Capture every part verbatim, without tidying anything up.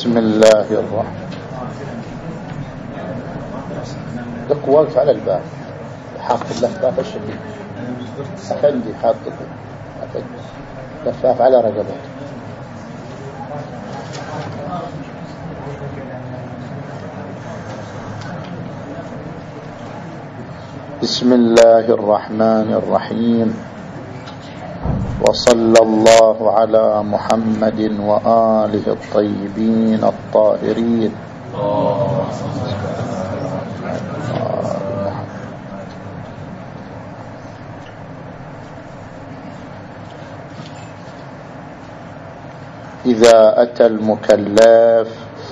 بسم الله الرحمن. دق واقف على الباب حاط اللفاف الشديد أفندي حاط أفندي لفاف على رقبته. بسم الله الرحمن الرحيم. وصلى الله على محمد وآله الطيبين الطاهرين. إذا أتى المكلف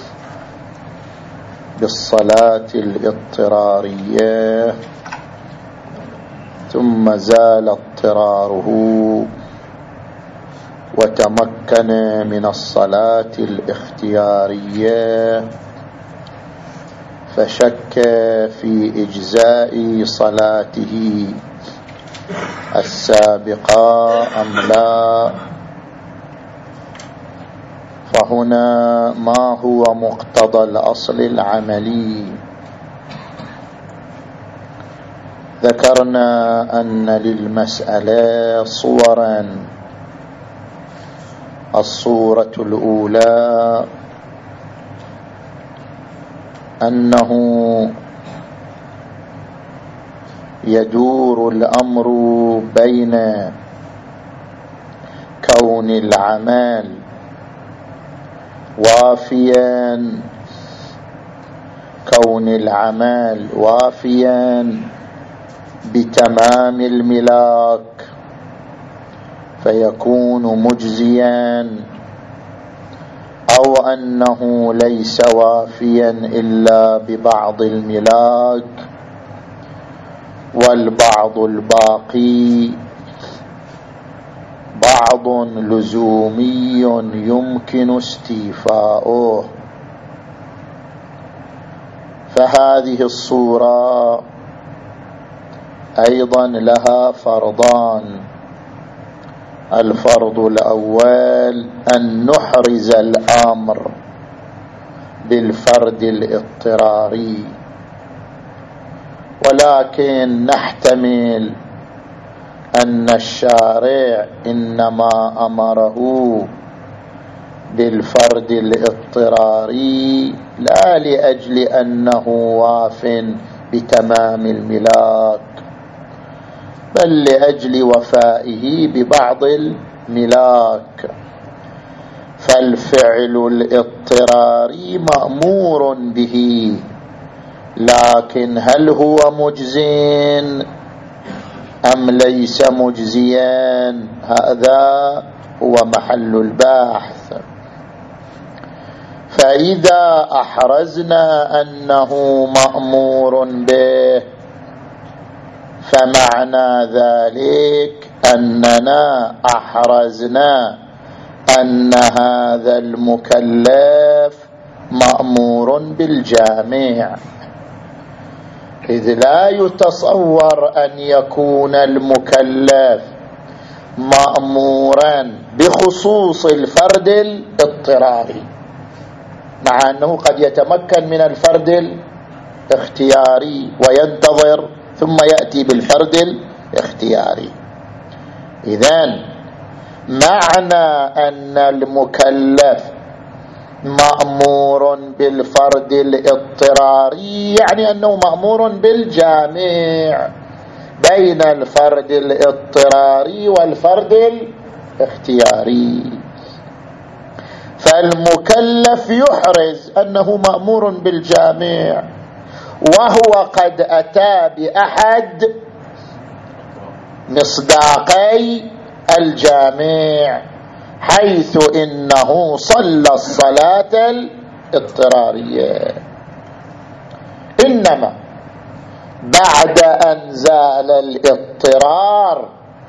بالصلاة الاضطرارية ثم زال اضطراره وتمكن من الصلاة الاختيارية فشك في إجزاء صلاته السابقة أم لا، فهنا ما هو مقتضى الأصل العملي؟ ذكرنا أن للمسألة صورا. الصورة الأولى أنه يدور الأمر بين كون العمل وافيا كون العمل وافيا بتمام الملاك فيكون مجزيا، أو أنه ليس وافيا إلا ببعض الملاك والبعض الباقي بعض لزومي يمكن استيفاؤه. فهذه الصورة أيضا لها فرضان. الفرض الأول أن نحرز الأمر بالفرد الاضطراري، ولكن نحتمل أن الشارع إنما أمره بالفرد الاضطراري لا لأجل أنه واف بتمام الملاك، بل لأجل وفائه ببعض الملاك. فالفعل الاضطراري مأمور به، لكن هل هو مجزٍ أم ليس مجزيا؟ هذا هو محل البحث. فإذا أحرزنا أنه مأمور به فمعنى ذلك أننا أحرزنا أن هذا المكلف مأمور بالجامع، إذ لا يتصور أن يكون المكلف مأمورا بخصوص الفرد الاضطراري، مع أنه قد يتمكن من الفرد الاختياري وينتظر ثم يأتي بالفرد الاختياري. إذن معنى أن المكلف مأمور بالفرد الاضطراري يعني أنه مأمور بالجامع بين الفرد الاضطراري والفرد الاختياري. فالمكلف يحرز أنه مأمور بالجامع، وهو قد أتى بأحد مصداقي الجامع، حيث إنه صلى الصلاة الاضطرارية. إنما بعد أن زال الاضطرار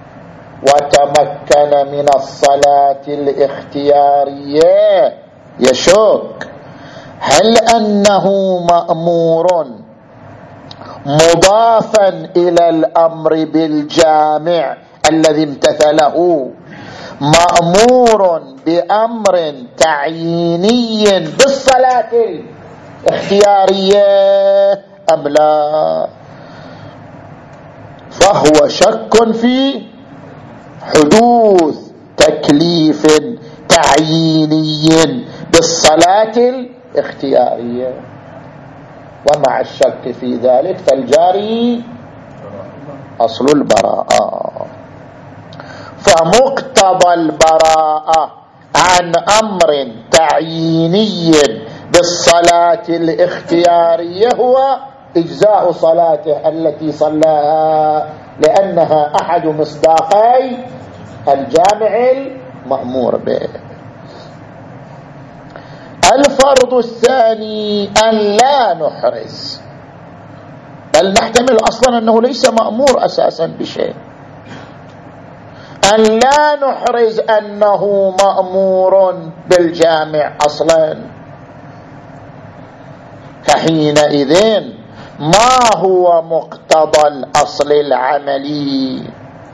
وتمكن من الصلاة الاختيارية يشك هل أنه مأمور مضافا إلى الأمر بالجامع الذي امتثله مأمور بأمر تعييني بالصلاة الاختيارية أم لا؟ فهو شك في حدوث تكليف تعييني بالصلاة الاختيارية، ومع الشك في ذلك فالجاري أصل البراءة. فمقتضى البراءة عن أمر تعييني بالصلاة الاختيارية هو إجزاء صلاته التي صلاها، لأنها أحد مصداقي الجامع المأمور به. الفرض الثاني أن لا نحرز، بل نحتمل أصلا أنه ليس مأمور أساسا بشيء، أن لا نحرز أنه مأمور بالجامع أصلا، فحينئذ ما هو مقتضى الأصل العملي؟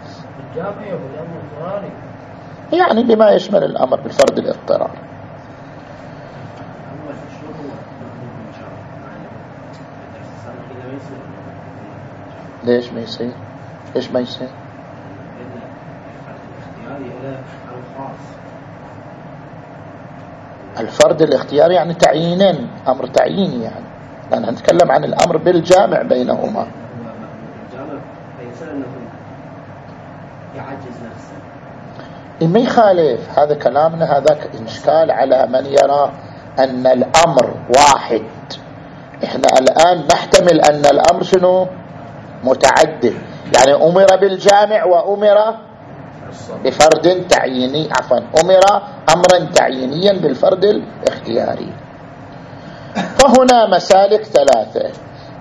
يعني بما يشمل الأمر بالفرض الاضطرار. ليش ما يصير؟ ليش ما يصير؟ الفرد الاختياري يعني تعيينا، أمر تعييني، يعني لأن نتكلم عن الأمر بالجامع بينهما. ما يخالف هذا كلامنا، هذاك إشكال على من يرى أن الأمر واحد. إحنا الآن نحتمل أن الأمر شنو؟ متعدد، يعني أمر بالجامع وأمر بفرد تعييني، عفوا أمر أمرا تعيينيا بالفرد الاختياري. فهنا مسالك ثلاثة.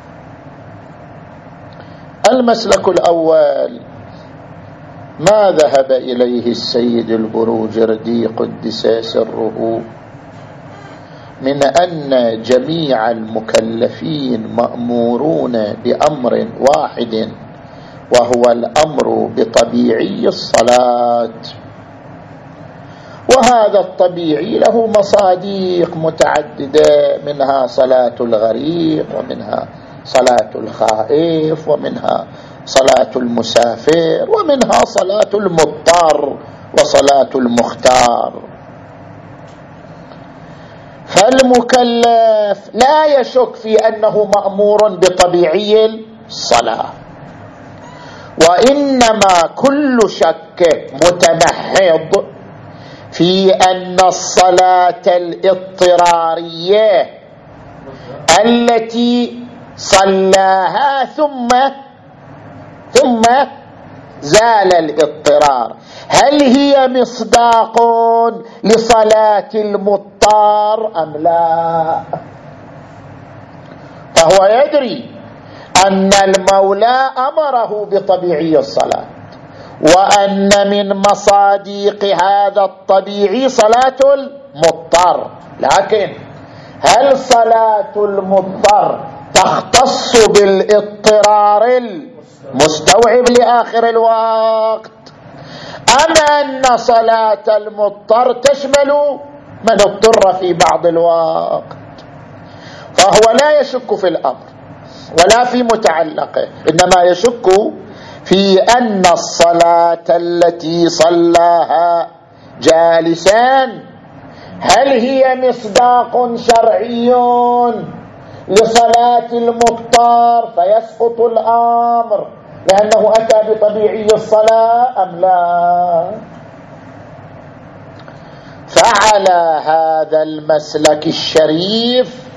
المسلك الأول ما ذهب إليه السيد البروجردي قدس سره من أن جميع المكلفين مأمورون بأمر واحد، وهو الأمر بطبيعي الصلاة، وهذا الطبيعي له مصاديق متعددة، منها صلاة الغريق، ومنها صلاة الخائف، ومنها صلاة المسافر، ومنها صلاة المضطر وصلاة المختار. فالمكلف لا يشك في أنه مأمور بطبيعي الصلاة، وإنما كل شك متمحض في أن الصلاة الاضطرارية التي صلاها ثم ثم زال الاضطرار، هل هي مصداق لصلاة المضطر أم لا؟ فهو يدري أن المولى أمره بطبيعي الصلاة، وأن من مصاديق هذا الطبيعي صلاة المضطر، لكن هل صلاة المضطر تختص بالاضطرار المستوعب لآخر الوقت، أم أن صلاة المضطر تشمل من اضطر في بعض الوقت؟ فهو لا يشك في الأمر ولا في متعلقه، إنما يشك في أن الصلاة التي صلاها جالسا هل هي مصداق شرعي لصلاة المضطر فيسقط الأمر لأنه أتى بطبيعي الصلاة أم لا؟ فعلى هذا المسلك الشريف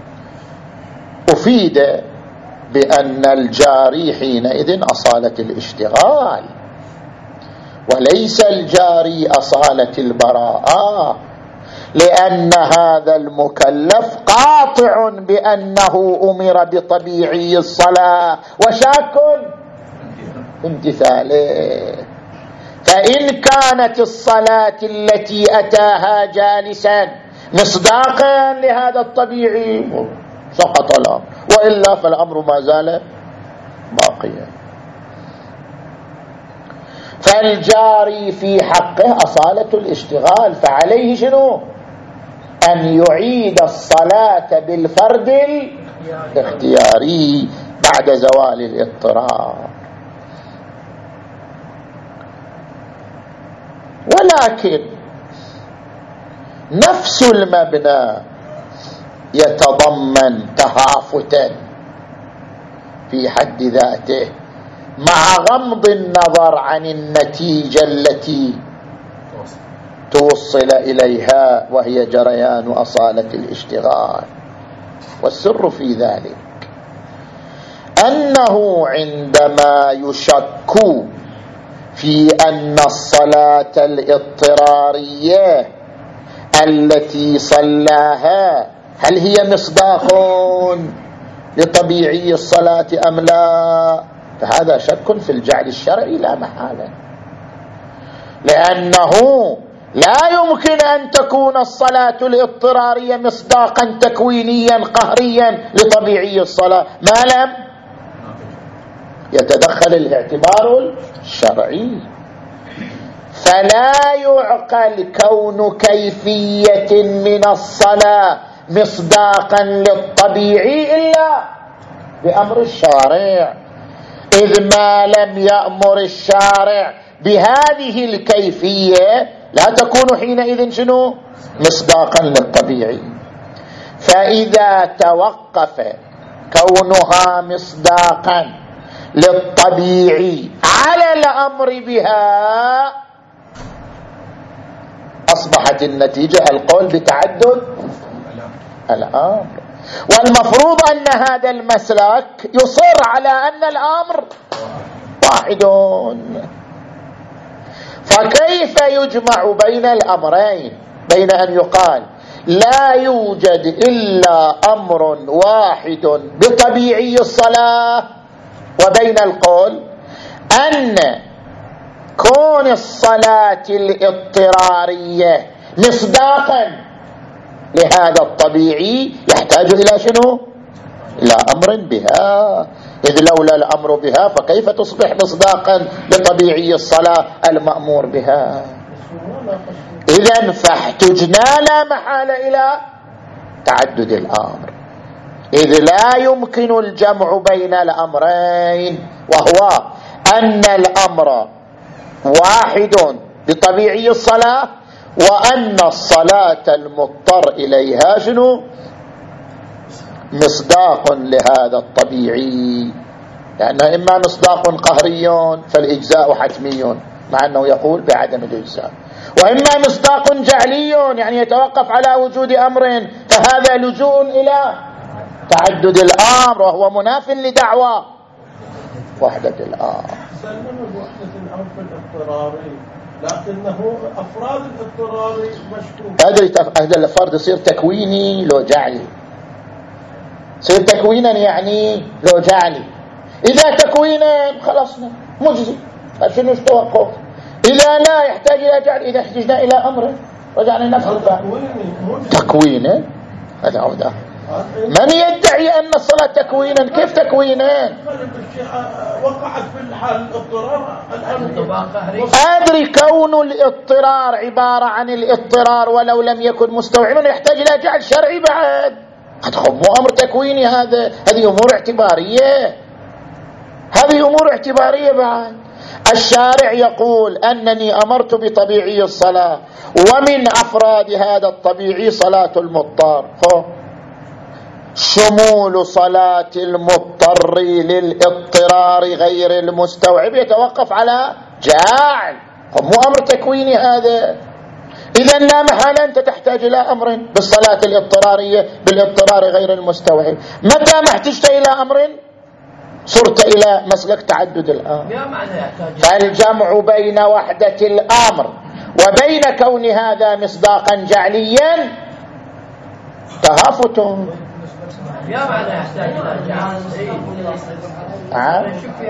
أفيد بأن الجاري حينئذ أصالة الاشتغال، وليس الجاري أصالة البراءة، لأن هذا المكلف قاطع بأنه أمر بطبيعي الصلاة وشاك امتثاله. فإن كانت الصلاة التي أتاها جالسا مصداقا لهذا الطبيعي سقط الأمر، وإلا فالأمر ما زال باقيا. فالجاري في حقه أصالة الاشتغال، فعليه شنو؟ أن يعيد الصلاة بالفرد الاختياري بعد زوال الاضطرار. ولكن نفس المبنى يتضمن تهافتا في حد ذاته مع غمض النظر عن النتيجة التي توصل إليها، وهي جريان أصالة الاشتغال. والسر في ذلك أنه عندما يشك في أن الصلاة الاضطرارية التي صلاها هل هي مصداق لطبيعي الصلاة أم لا، فهذا شك في الجعل الشرعي لا محالة، لأنه لا يمكن أن تكون الصلاة الاضطرارية مصداقا تكوينيا قهريا لطبيعي الصلاة ما لم يتدخل الاعتبار الشرعي. فلا يعقل كون كيفية من الصلاة مصداقا للطبيعي إلا بأمر الشارع، إذ ما لم يأمر الشارع بهذه الكيفية لا تكون حينئذ شنو؟ مصداقا للطبيعي. فإذا توقف كونها مصداقا للطبيعي على الأمر بها أصبحت النتيجة القول بتعدد الأمر. والمفروض أن هذا المسلك يصر على أن الأمر واحد، فكيف يجمع بين الأمرين؟ بين أن يقال لا يوجد إلا أمر واحد بطبيعي الصلاة، وبين القول أن كون الصلاة الاضطرارية مصداقا لهذا الطبيعي يحتاج إلى شنو؟ إلى أمر بها، إذ لولا الأمر بها فكيف تصبح مصداقا لطبيعي الصلاة المأمور بها؟ إذن فاحتجنا لا محالة إلى تعدد الأمر، إذ لا يمكن الجمع بين الأمرين، وهو أن الأمر واحد بطبيعي الصلاة، وأن الصلاة المضطر إليها شنو؟ مصداق لهذا الطبيعي، لأنه يعني إما مصداق قهري فالإجزاء حتمي مع أنه يقول بعدم الإجزاء، وإما مصداق جعلي يعني يتوقف على وجود أمر، فهذا لجوء إلى تعدد الأمر وهو مناف لدعوى وحدة الأمر. سلمنا بوحدة الأمر في الاضطراري، لكنه أفراد الاضطراري مشكوك. أدري هذا الفرد يصير تكويني لو جعلي، يصير تكوينا يعني لو جعلي. إذا تكوينا خلصنا مجزي، شنو التوقف؟ إذا لا يحتاج إلى جعل، إذا احتجنا إلى أمر رجعنا نفس تكوينا. هذا عودة. من يدعي أن الصلاة تكوينا؟ كيف تكوينا؟ وقعت في الحال الاضطرار الآن. أدري كون الاضطرار عبارة عن الاضطرار ولو لم يكن مستوعبا يحتاج إلى جعل شرعي بعد. مو أمر تكويني، هذا هذه أمور اعتبارية، هذه أمور اعتبارية بعد. الشارع يقول أنني أمرت بطبيعي الصلاة، ومن أفراد هذا الطبيعي صلاة المضطر، شمول صلاة المضطر للاضطرار غير المستوعب يتوقف على جعل، مو أمر تكويني هذا. إذن لا محالة أنت تحتاج إلى أمر بالصلاة الاضطرارية بالاضطرار غير المستوعب. متى ما احتجت إلى أمر صرت إلى مسلك تعدد الأمر. فالجمع بين وحدة الأمر وبين كون هذا مصداقا جعليا تهافت. يا معنى يحتاج إلى جعل نعم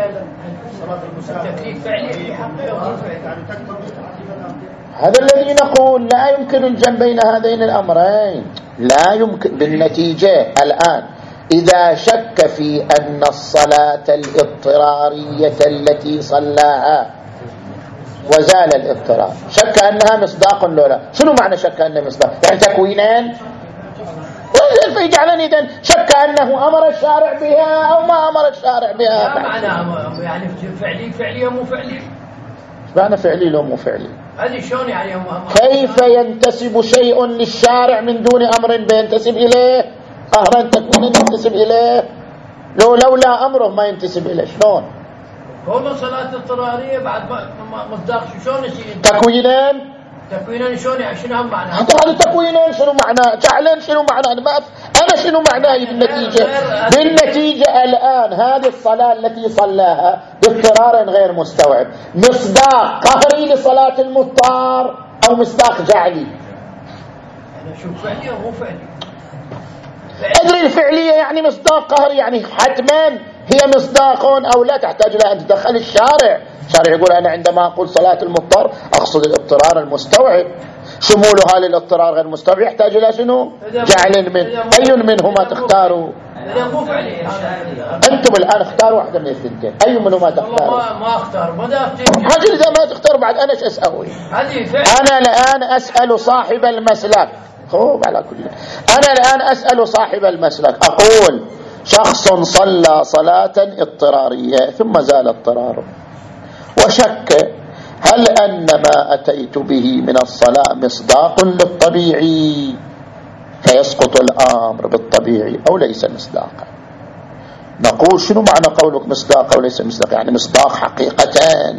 هذا الذي نقول لا يمكن الجمع بين هذين الأمرين، لا يمكن. بالنتيجة الآن إذا شك في أن الصلاة الاضطرارية التي صلاها وزال الاضطرار. شك أنها مصداق لو لا. شنو معنى شك أنها مصداق؟ يعني تكوينين فيجعلني إذن شك أنه أمر الشارع بها أو ما أمر الشارع بها. ما معنى يعني فعلي فعلي مو فعلي؟ معنى فعلي لو مو فعلي؟ هذه شلون يعني؟ كيف ينتسب شيء للشارع من دون أمر بينتسب إليه؟ قهرا تكوين ينتسب إليه لو لولا أمره ما ينتسب إليه. شلون؟ كونه صلاة اضطرارية بعد مصداق شلون يصير؟ تكوينين تكوينين شلون يعني شنو هم معناه؟ حتى هذا تكوينين شنو معناه؟ جعلين شنو معناه؟ أنا ما أف... أنا شنو معناه بالنتيجة؟ بالنتيجة الآن هذه الصلاة التي صلاها باضطرار غير مستوعب مصداق قهري لصلاة المضطر أو مصداق جعلي؟ أنا شوف فعلي أو مو فعلي؟ أدري الفعلية يعني مصداق قهري، يعني حتما هي مصداق أو لا تحتاج إلى أن تدخل الشارع. الشارع يقول أنا عندما أقول صلاة المضطر أقصد الاضطرار المستوعب. شمولها للاضطرار غير المستوعب يحتاج إلى شنو؟ جعل من أي منهما تختاروا؟ أنتم الآن اختاروا واحدة من الاثنتين، أي منهما تختاروا؟ ما ما اختار ما حاجة إذا ما تختار بعد أنا إيش أسوي؟ أنا الآن أسأل صاحب المسلك. خوب على كل. أنا الآن أسأل صاحب المسلك أقول شخص صلى صلاة اضطرارية ثم زال اضطراره وشك هل أن ما أتيت به من الصلاة مصداق للطبيعي فيسقط الأمر بالطبيعي أو ليس مصداقا. نقول شنو معنى قولك مصداق أو ليس مصداق؟ يعني مصداق حقيقة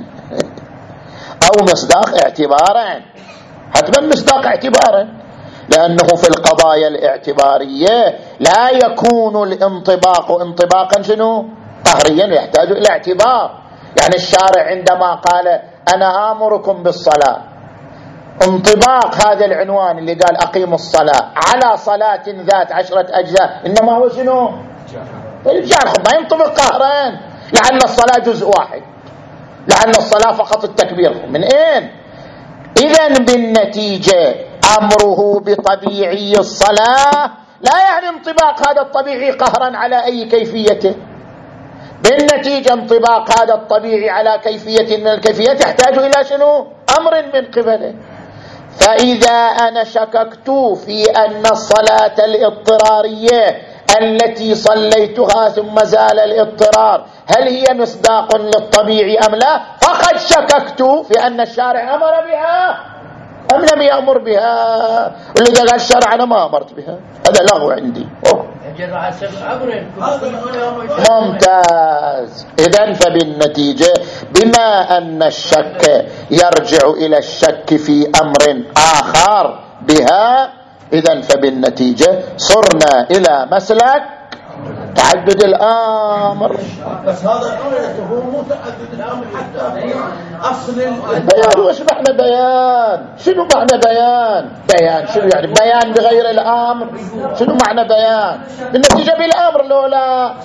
أو مصداق اعتبارا؟ حتما مصداق اعتبارا، لأنه في القضايا الاعتبارية لا يكون الانطباق انطباقا شنو؟ قهريا، يحتاج إلى اعتبار. يعني الشارع عندما قال أنا آمركم بالصلاة انطباق هذا العنوان اللي قال أقيموا الصلاة على صلاة ذات عشرة أجزاء إنما هو شنو؟ الجارح ما ينطبق قهرا، لعل الصلاة جزء واحد، لعل الصلاة فقط التكبير. من أين؟ إذن بالنتيجة أمره بطبيعي الصلاة لا يعني انطباق هذا الطبيعي قهرا على أي كيفيته. بالنتيجة انطباق هذا الطبيعي على كيفية من الكيفيات يحتاج إلى شنو؟ أمر من قبله. فإذا أنا شككت في أن الصلاة الاضطرارية التي صليتها ثم زال الاضطرار هل هي مصداق للطبيعي أم لا، فقد شككت في أن الشارع أمر بها أم لم يأمر بها. والذي قال الشارع أنا ما أمرت بها هذا لغو عندي. أوه. ممتاز. إذن فبالنتيجة بما أن الشك يرجع إلى الشك في أمر آخر بها، إذن فبالنتيجة صرنا إلى مسلك تعدد الأمر. بس هذا هو مو تعدد الأمر حتى أصل البيان. وش معنى بيان؟ شنو معنى بيان؟ بيان شنو يعني؟ بيان بغير الأمر؟ شنو معنى بيان؟ بالنتيجة بالأمر لولا.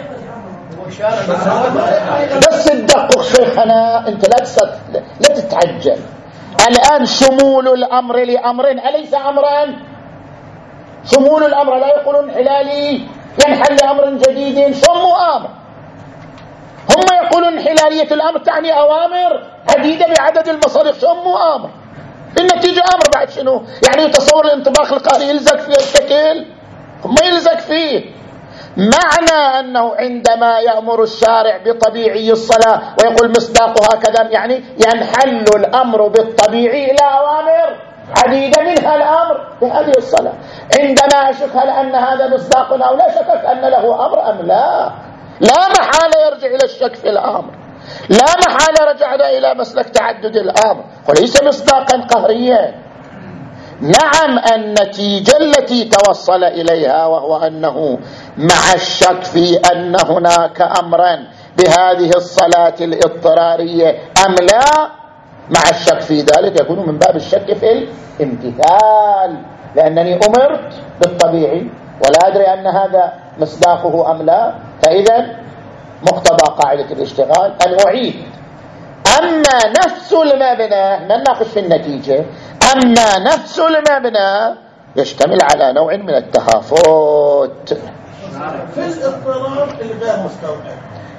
بس تدقق شيخنا أنت لا تصد لا تتعجل. الآن شمول الأمر لأمر أليس أمرا؟ شمول الأمر لا يقولون حلالي ينحل لأمر جديد شموا أمر. هم يقولون حلالية الأمر تعني أوامر عديدة بعدد المصاريف شموا أمر. النتيجة أمر بعد شنو؟ يعني يتصور الانطباق القهري يلزق فيه الشكل هم يلزق فيه. معنى أنه عندما يأمر الشارع بطبيعي الصلاة ويقول مصداقها كذا يعني ينحل الأمر بالطبيعي إلى أوامر عديدة منها الأمر بهذه الصلاة. عندما أشك هل أن هذا مصداق أو لا شكك أن له أمر أم لا، لا محالة يرجع إلى الشك في الأمر، لا محالة رجعنا إلى مسلك تعدد الأمر وليس مصداقا قهريا. نعم النتيجة التي توصل إليها وهو أنه مع الشك في أن هناك أمرا بهذه الصلاة الاضطرارية أم لا، مع الشك في ذلك يكون من باب الشك في الامتثال، لأنني أمرت بالطبيعي ولا أدري أن هذا مصداقه أم لا. فإذا مقتضى قاعدة الاشتغال أن أعيد. أما نفس المبنى نناقش في النتيجة، أما نفس المبنى يشتمل على نوع من التهافت في الاضطرار الغير مستوعب.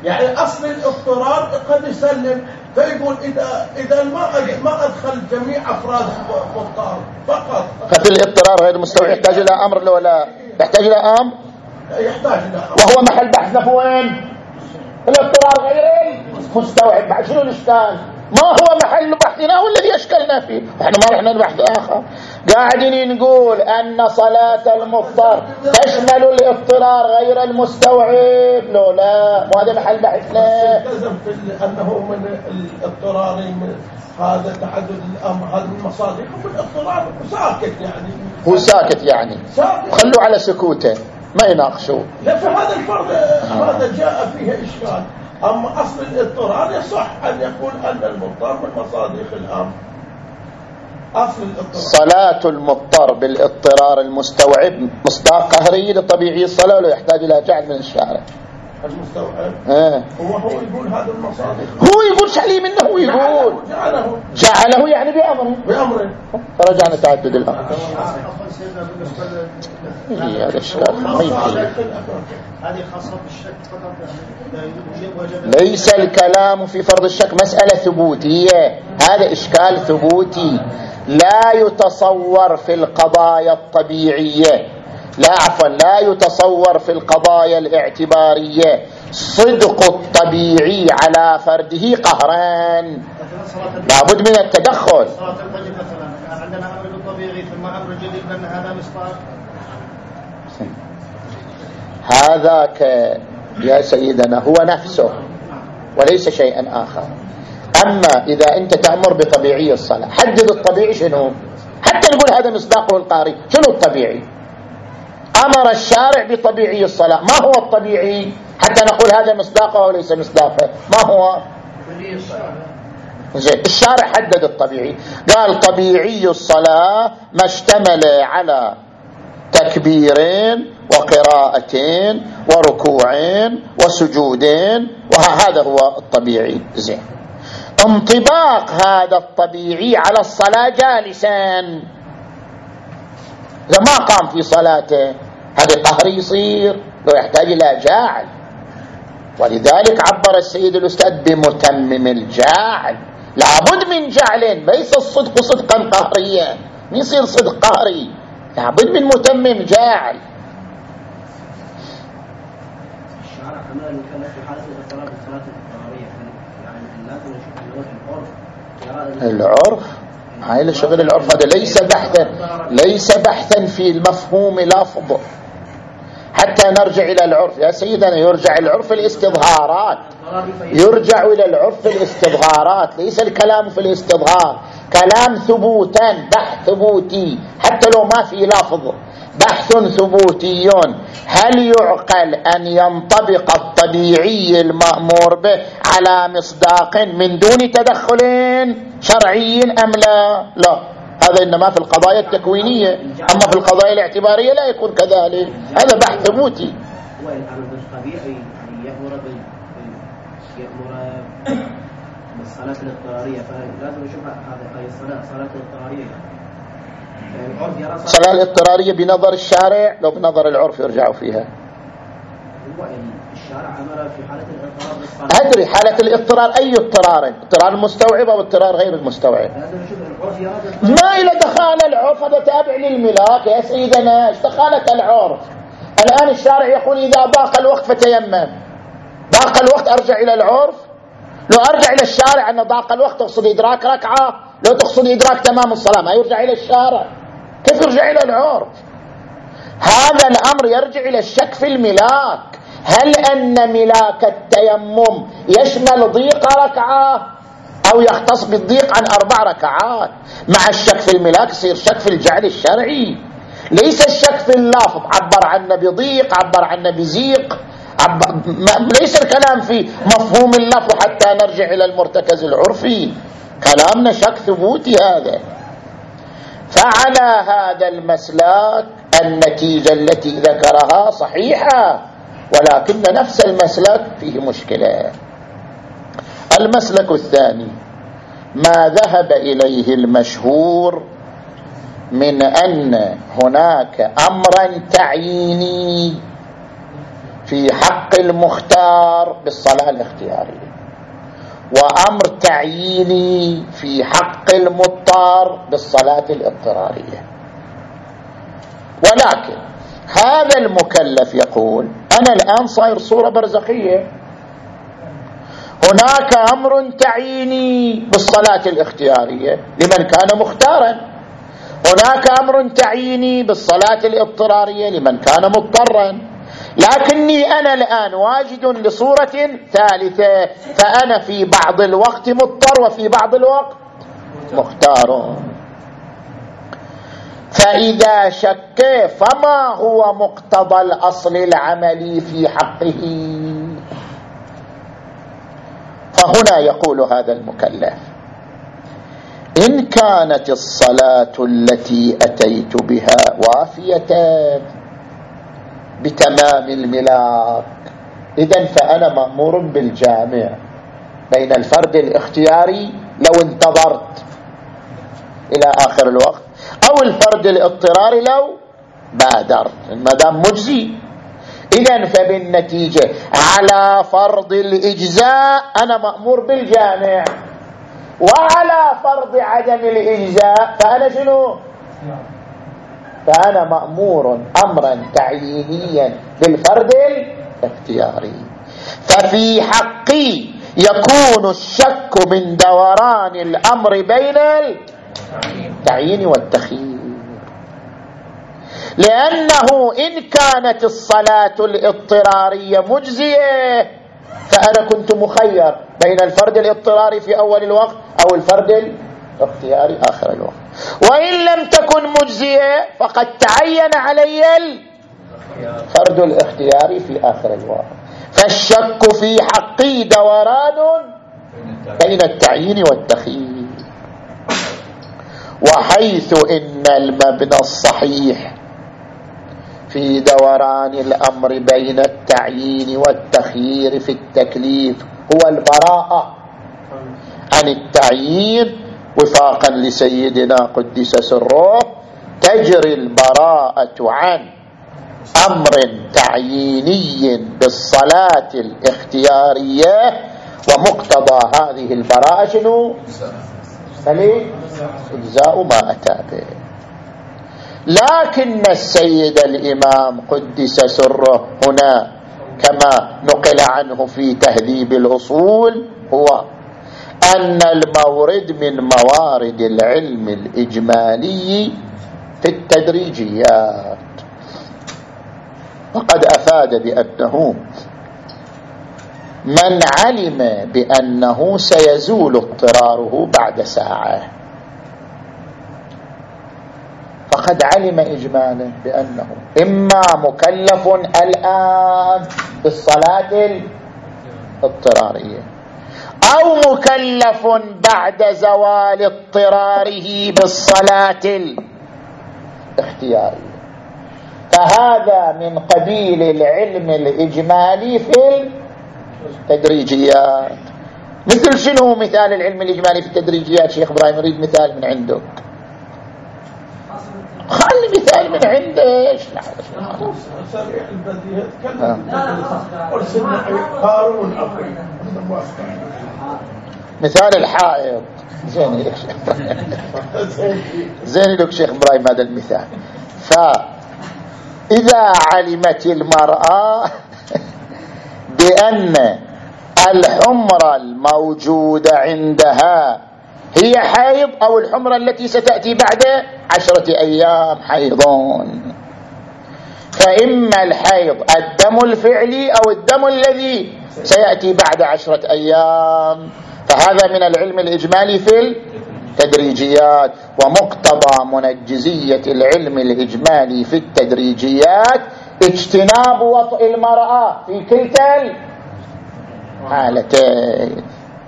يعني أصل الاضطرار قد يسلم، فيقول إذا إذا ما ما أدخل جميع أفراد مضطر فقط. ففي الاضطرار غير المستوعب يحتاج إلى أمر لو لا يحتاج إلى أمر، يحتاج إلى أمر، وهو محل بحثنا وين؟ الاضطرار غير المستوعب. بعد شنو الإشكال؟ ما هو محل بحثنا هو الذي أشكلنا فيه، احنا ما رحنا لبحث آخر. قاعدين نقول أن صلاة المضطر تشمل الاضطرار غير المستوعب، لو لا وهذا محل بحثنا. التزم في أنه من الاضطرار من هذا تعدد الأمر، هذا من مصادر الاضطرار ساكت، يعني هو ساكت يعني ساكت. خلوا على سكوته ما يناقشوا. لا، فهذا الفرق هذا جاء فيه إشكال. أما أصل الاضطرار يصح أن يقول أن المضطر من مصادر الأمر. أصل الاضطرار صلاة المضطر بالاضطرار المستوعب مصداق قهري لطبيعي الصلاة، ولا يحتاج إلى جعل من الشارع المستوعب. اه. وهو يقول هذا المصادر، هو يقول شعلي منه، هو يقول جعله جعله يعني بأمره بأمره. فرجعنا تعدد الأمر. إيه هذا الشكال ما يمكن. هذه خاصة بالشك فقط، ليس الكلام في فرض الشك مسألة ثبوتية، هذا إشكال ثبوتي. لا يتصور في القضايا الطبيعية، لا عفوا لا يتصور في القضايا الاعتبارية صدق الطبيعي على فرده قهران، لابد من التدخل. صلاة الفجر مثلا عندنا أمر بالطبيعي ثم أمر جديد بأن هذا مصداق. هذاك يا سيدنا هو نفسه وليس شيئا آخر. أما إذا أنت تأمر بطبيعي الصلاة، حدد الطبيعي شنو، حتى نقول هذا مصداقه القاري. شنو الطبيعي؟ أمر الشارع بطبيعي الصلاة، ما هو الطبيعي حتى نقول هذا مصداقه وليس مصداقه؟ ما هو؟ زين، الشارع حدد الطبيعي، قال طبيعي الصلاة ما اشتمل على تكبيرين وقراءتين وركوعين وسجودين، وهذا هو الطبيعي. زين، انطباق هذا الطبيعي على الصلاة جالسا، إذا ما قام في صلاته هذا قهر يصير، لو يحتاج إلى جاعل. ولذلك عبر السيد الأستاذ بمتمم الجاعل، لابد من جعل، ليس الصدق صدقا قهريا، يصير صدق قهري، لابد من متمم جاعل. الشارع كمان المكلف في حالة الاضطرار بالصلاة الاضطرارية، يعني لازم نشوف العرف العرف هاي شغل العرف، هذا ليس بحثا ليس بحثا في المفهوم لفظ. حتى نرجع إلى العرف يا سيدنا، يرجع العرف الاستظهارات، يرجع إلى العرف الاستظهارات، ليس الكلام في الاستظهار، كلام ثبوتا، بحث ثبوتي حتى لو ما في لفظ، بحث ثبوتي. هل يعقل أن ينطبق الطبيعي المأمور به على مصداق من دون تدخل شرعي أم لا؟ لا، هذا إنما في القضايا التكوينية، أما في القضايا الاعتبارية لا يكون كذلك، هذا بحث ثبوتي. هو الأمر الطبيعي يعني يأمر بال يأمر بالصلاة الاضطرارية، فلازم نشوف هذه الصلاة صلاة الاضطرارية. الصلاة الاضطرارية بنظر الشارع، لو بنظر العرف يرجعوا فيها. هو الشارع أمر في حالة الاضطرار بالصلاة. أدري حالة الاضطرار أي اضطرار، اضطرار المستوعب أو اضطرار غير المستوعب. ما إلى دخال العرف، هذا تابع للملاك يا سيدنا، ايش دخالة العرف؟ الآن الشارع يقول إذا ضاق الوقت فتيمم، ضاق الوقت أرجع إلى العرف؟ لو أرجع إلى الشارع أن ضاق الوقت تقصد إدراك ركعة، لو تقصد إدراك تمام الصلاة ما يرجع إلى الشارع، كيف يرجع إلى العرف؟ هذا الأمر يرجع إلى الشك في الملاك، هل أن ملاك التيمم يشمل ضيق ركعة أو يختص بالضيق عن أربع ركعات؟ مع الشك في الملاك يصير شك في الجعل الشرعي، ليس الشك في اللفظ، عبر عنا بضيق، عبر عنا بزيق، عبر... ليس الكلام في مفهوم اللفظ حتى نرجع إلى المرتكز العرفي، كلامنا شك ثبوتي هذا. فعلى هذا المسلك النتيجة التي ذكرها صحيحة، ولكن نفس المسلك فيه مشكلة. المسلك الثاني ما ذهب إليه المشهور من أن هناك أمرا تعييني في حق حق المختار بالصلاة الاختيارية، وأمر تعييني في حق المضطر بالصلاة الاضطرارية. ولكن هذا المكلف يقول أنا الآن صاير صورة برزخية، هناك أمر تعييني بالصلاة الاختيارية لمن كان مختارا، هناك أمر تعييني بالصلاة الاضطرارية لمن كان مضطرا، لكني أنا الآن واجد لصورة ثالثة، فأنا في بعض الوقت مضطر وفي بعض الوقت مختار. فإذا شك فما هو مقتضى الأصل العملي في حقه؟ فهنا يقول هذا المكلف إن كانت الصلاة التي أتيت بها وافية بتمام الملاك، إذن فأنا مأمور بالجامع بين الفرد الاختياري لو انتظرت إلى آخر الوقت، أو الفرد الاضطراري لو بادرت، ما دام مجزي. إذن فبالنتيجة على فرض الإجزاء أنا مأمور بالجامع، وعلى فرض عدم الإجزاء فأنا شنو؟ فأنا مأمور أمرا تعيينيا بالفرد الاختياري. ففي حقي يكون الشك من دوران الأمر بين التعيين والتخيير، لأنه إن كانت الصلاة الاضطرارية مجزية فأنا كنت مخير بين الفرد الاضطراري في أول الوقت أو الفرد الاختياري آخر الوقت، وإن لم تكن مجزية فقد تعين علي الفرد الاختياري في آخر الوقت. فالشك في حقي دوران بين التعيين والتخيير. وحيث إن المبنى الصحيح في دوران الأمر بين التعيين والتخيير في التكليف هو البراءة عن التعيين وفاقا لسيدنا قدس سره، تجري البراءة عن أمر تعييني بالصلاة الاختيارية، ومقتضى هذه البراءة شنو؟ إجزاء ما أتى به. لكن السيد الإمام قدس سره هنا كما نقل عنه في تهذيب الأصول هو أن المورد من موارد العلم الإجمالي في التدريجيات، وقد أفاد بأنه من علم بأنه سيزول اضطراره بعد ساعة فقد علم إجمالا بأنه إما مكلف الآن بالصلاة الاضطرارية أو مكلف بعد زوال اضطراره بالصلاة الاختيارية. فهذا من قبيل العلم الإجمالي في التدريجيات. مثل شنو مثال العلم الإجمالي في التدريجيات؟ شيخ إبراهيم يريد مثال من عندك. خلي مثال من عندك. سريع البديهة تكلم أرسلنا قارون أخي مثال الحائط. زين لك شيخ زين لك شيخ إبراهيم هذا المثال. فإذا علمت المرأة بأن الحمرة الموجودة عندها هي حيض أو الحمرة التي ستأتي بعد عشرة أيام حيضون، فإما الحيض الدم الفعلي أو الدم الذي سيأتي بعد عشرة أيام. فهذا من العلم الإجمالي في التدريجيات. ومقتضى منجزية العلم الإجمالي في التدريجيات اجتناب وطئ المرأة في كلتا الحالتين.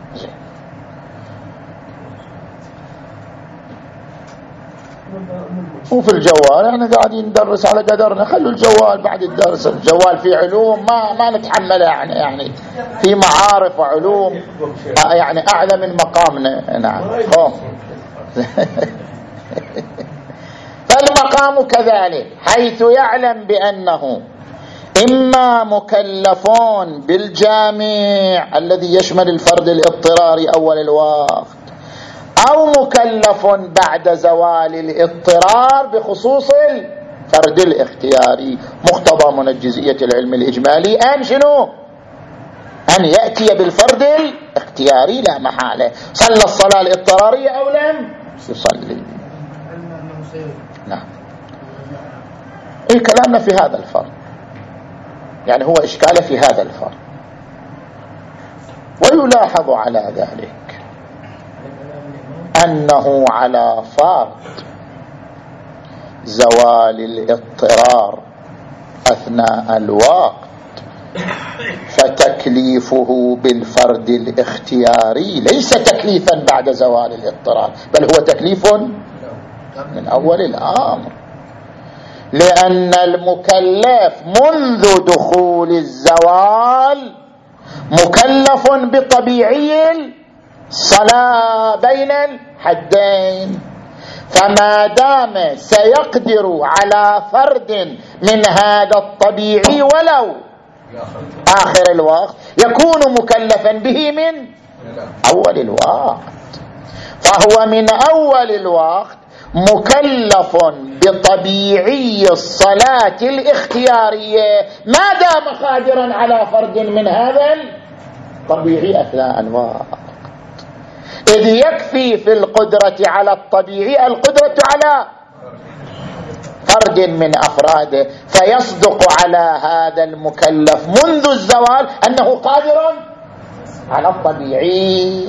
وفي الجوال احنا قاعدين ندرس على قدرنا، خلوا الجوال بعد الدرس. الجوال في علوم ما ما نتحملها يعني يعني في معارف وعلوم يعني اعلى من مقامنا. نعم. فالمقام كذلك حيث يعلم بأنه إما مكلفون بالجامع الذي يشمل الفرد الاضطراري أول الوقت، أو مكلف بعد زوال الاضطرار بخصوص الفرد الاختياري. مقتضى منجزية العلم الإجمالي أن شنو؟ أن يأتي بالفرد الاختياري لا محالة، صلى الصلاة الاضطرارية أو لم يصلي. نعم، إيه كلامنا في هذا الفرد، يعني هو إشكال في هذا الفرد. ويلاحظ على ذلك أنه على فرض زوال الاضطرار أثناء الوقت فتكليفه بالفرد الاختياري ليس تكليفا بعد زوال الاضطرار، بل هو تكليف من أول الأمر، لأن المكلف منذ دخول الزوال مكلف بطبيعي الصلاة بين الحدين، فما دام سيقدر على فرد من هذا الطبيعي ولو آخر الوقت يكون مكلفا به من أول الوقت، فهو من أول الوقت مكلف بطبيعي الصلاة الاختيارية ما دام قادرا على فرد من هذا الطبيعي أثناء الوقت، إذ يكفي في القدرة على الطبيعي القدرة على فرد من أفراده، فيصدق على هذا المكلف منذ الزوال أنه قادر على الطبيعي.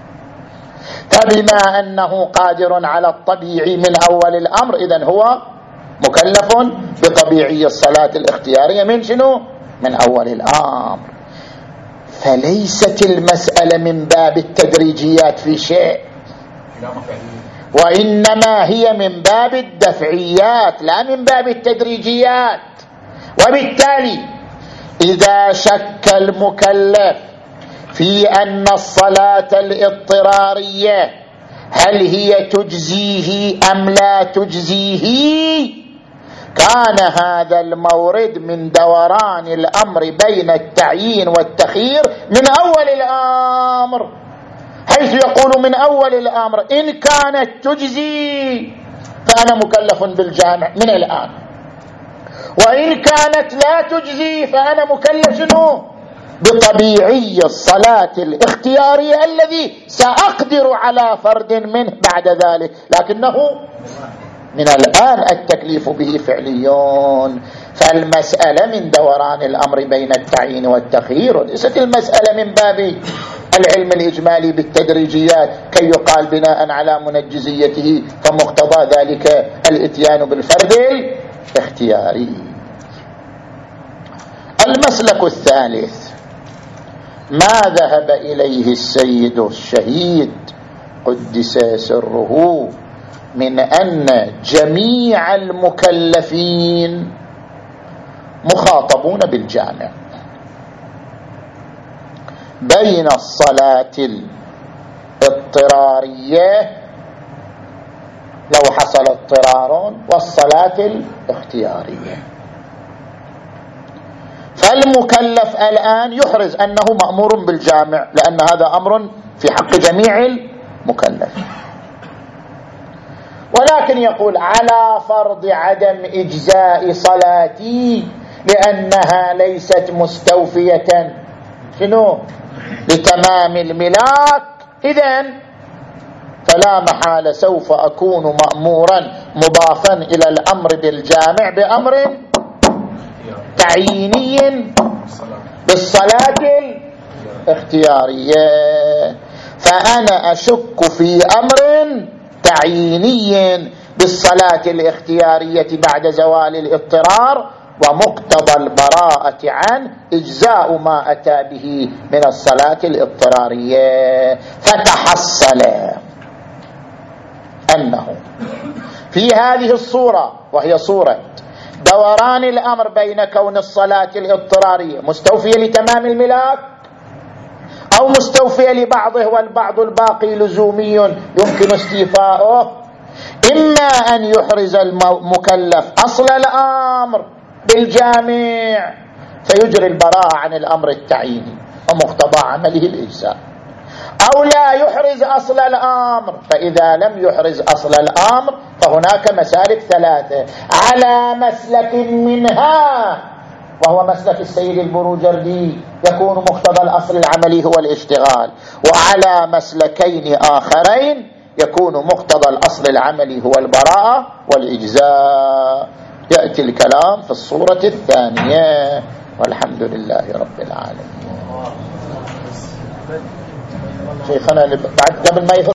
فبما أنه قادر على الطبيعي من أول الأمر إذن هو مكلف بطبيعي الصلاة الاختيارية من شنو؟ من أول الأمر. فليست المسألة من باب التدريجيات في شيء، وإنما هي من باب الدفعيات لا من باب التدريجيات. وبالتالي إذا شك المكلف في أن الصلاة الاضطرارية هل هي تجزيه أم لا تجزيه، كان هذا المورد من دوران الأمر بين التعيين والتخيير من أول الأمر، حيث يقول من أول الأمر إن كانت تجزي فأنا مكلف بالجامع من الآن، وإن كانت لا تجزي فأنا مكلف شنو؟ بطبيعي الصلاة الاختيارية الذي سأقدر على فرد منه بعد ذلك، لكنه من الآن التكليف به فعليون. فالمسألة من دوران الأمر بين التعيين والتخيير، وليست المسألة من باب العلم الإجمالي بالتدريجيات كي يقال بناء على منجزيته فمقتضى ذلك الاتيان بالفرد الاختياري. المسلك الثالث ما ذهب إليه السيد الشهيد قدس سره من أن جميع المكلفين مخاطبون بالجامع بين الصلاة الاضطرارية لو حصل اضطرار والصلاة الاختيارية. فالمكلف الآن يحرز أنه مأمور بالجامع لأن هذا أمر في حق جميع المكلفين، ولكن يقول على فرض عدم إجزاء صلاتي لأنها ليست مستوفية شنو؟ لتمام الملاك، إذن فلا محالة سوف أكون مأمورا مضافا إلى الأمر بالجامع بأمر تعييني بالصلاة الاختيارية. فأنا أشك في أمر تعييني بالصلاة الاختيارية بعد زوال الاضطرار، ومقتضى البراءة عن إجزاء ما أتى به من الصلاة الاضطرارية. فتحصل أنه في هذه الصورة، وهي صورة دوران الأمر بين كون الصلاة الاضطرارية مستوفية لتمام الملاك أو مستوفية لبعضه والبعض الباقي لزومي يمكن استيفاؤه، إما أن يحرز المكلف أصل الأمر بالجامع فيجري البراءة عن الأمر التعييني ومقتضى عمله الإجزاء، أو لا يحرز أصل الأمر، فإذا لم يحرز أصل الأمر فهناك مسالك ثلاثة على مسلك منها، وهو مسلك السيد البروجردي، يكون مقتضى الأصل العملي هو الاشتغال، وعلى مسلكين آخرين يكون مقتضى الأصل العملي هو البراءة والإجزاء. يأتي الكلام في الصورة الثانية، والحمد لله رب العالمين. شيخنا بعد قبل ما